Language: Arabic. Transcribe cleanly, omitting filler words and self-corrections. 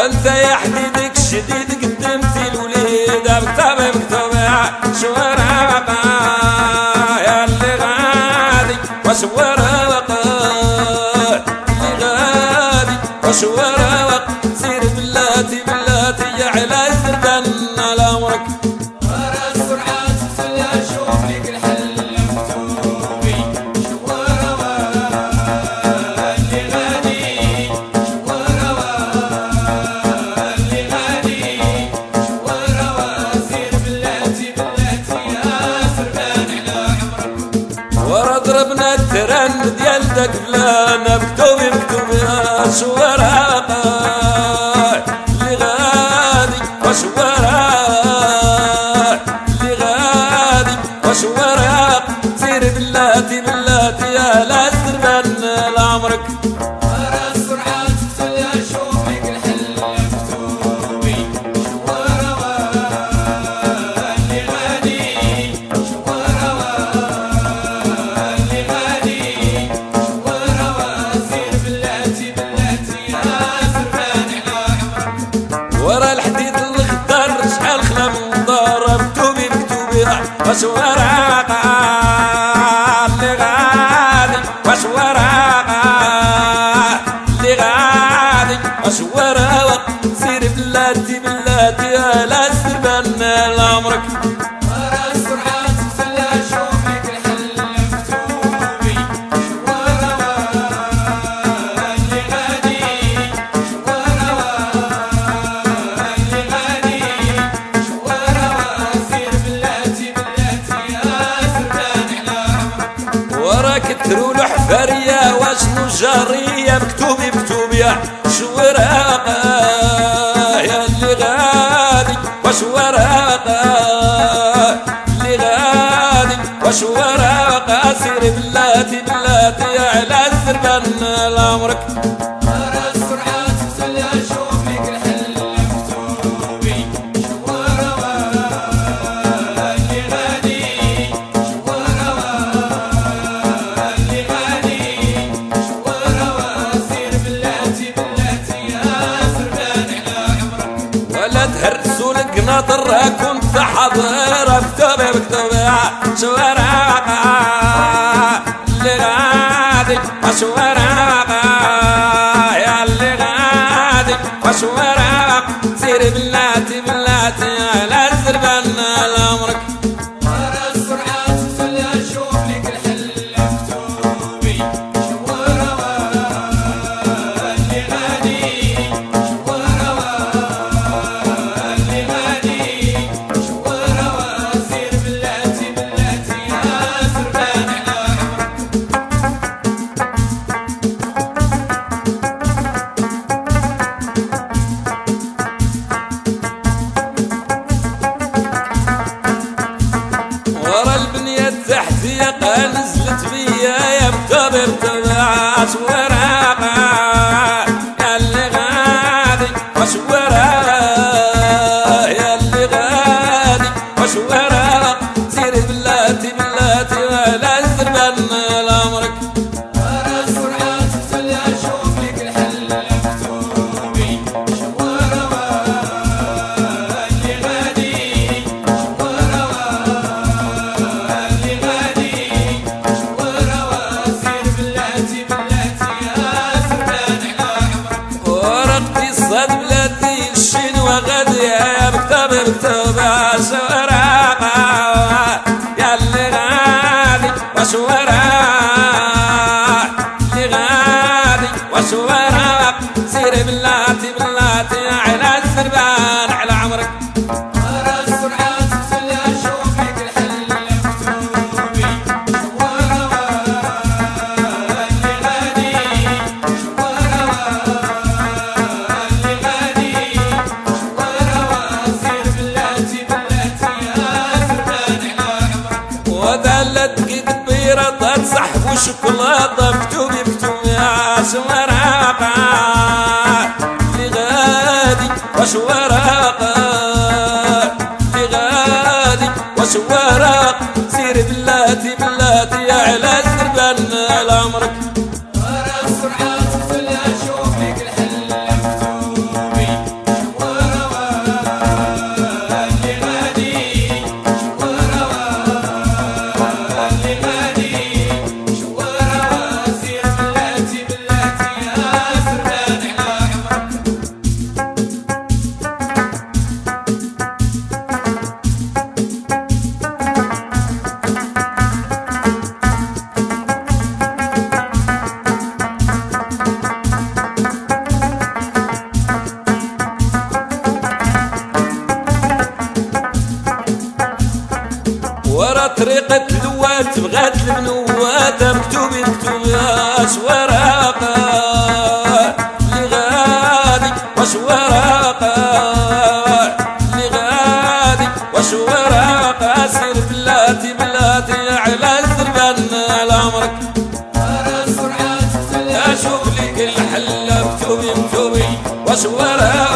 وانت يا حديدك الشديد قدمتي الوليد بكتب شوارع يا اللي غادي وشوارع اللي غادي وشوارع سير بلاتي بلاتي يا على الزردان على عمرك ورا السرعات تلا شوف لك الحل مكتوبي شوارع اللي غادي شوارع اللي غادي شوارع سير بلاتي بلاتي يا سربان على عمرك ورا ضربنا الترن ديال داك فلان مكتوبي مكتوبي شوارع اللي غادي وشوارع اللي غادي وشوارع سير بلاتي بلاتي يا لا الزربان لعمرك ورا السرعات تلا شوف لك الحل مكتوبي شوارع اللي غادي شوارع اللي غادي شوارع سير بلاتي بلاتي يا سربان على عمرك ورا الحديد الخضر شحال خلا من دار مكتوبي مكتوبي وشوارع اللي غادي وشوارع اللي غادي وشوارع سير بلاتي بلاتي يا لا الزربان لعمرك ورا السرعات تلا شوف لك الحل مكتوبي شوارع اللي غادي شوارع اللي غادي شوارع سير بلاتي بلاتي يا سربان على عمرك ورا كترو الحفارية واشنو جارية مكتوبي مكتوبي شوارع يا اللي غادي وشوارع اللي غادي وشوارع سير بلاتي بلاتي يا على الزربان لعمرك ورا السرعات تلا شوف لك الحل مكتوبي شوارع اللي غادي شوارع اللي غادي شوارع سير بلاتي بلاتي يا سربان على عمرك ولا تهرسوا القناطر كنت حاضر بكتوبي بكتوبي شوارع اللي غادي وشوارع يا اللي غادي وشوارع سير بلاتي بلاتي على الزربان لعمرك ورا السرعات تلا شوف لك الحل مكتوبي شوارع اللي غادي شوارع اللي غادي شوارع سير بلاتي بلاتي يا سربان على عمرك ورا البنية التحتية نزلت بيا يا بكتوبي بكتوبي شوارع يا اللي غادي وشوارع يا اللي غادي وشوارع سير بلاتي بلاتي ولا الزربان لعمرك ورا السرعات تلا شوف لك الحل مكتوبي شوارع اللي غادي شوارع اللي غادي شوارع سير بلاتي بلاتي يا سربان على عمرك ورا اقتصاد بلادي الشنوى غادي يا بكتوبي بكتوبي شوارع يا اللي غادي وشوارع اللي غادي وشوارع سير بلاتي بلاتي على الزربان على عمرك ورا السرعات تلا شوف لك الحل مكتوبي شوارع اللي غادي شوارع اللي غادي شوارع سير بلاتي بلاتي يا سربان على عمرك ودلت كبيرة تصحب وشوكولاتة مكتوبي مكتوبي شوارع اللي غادي وشوارع اللي غادي وشوارع سير بلاتي بلاتي على الزربان لعمرك ورا السرعات تلا شوف لك الحل مكتوبي وش وراقة اللي غادي وش وراقة سير بلاتي بلاتي على الزربان على عمرك ورا السرعات اشوف لك الحلة بتوبي بتوبي وش وراقة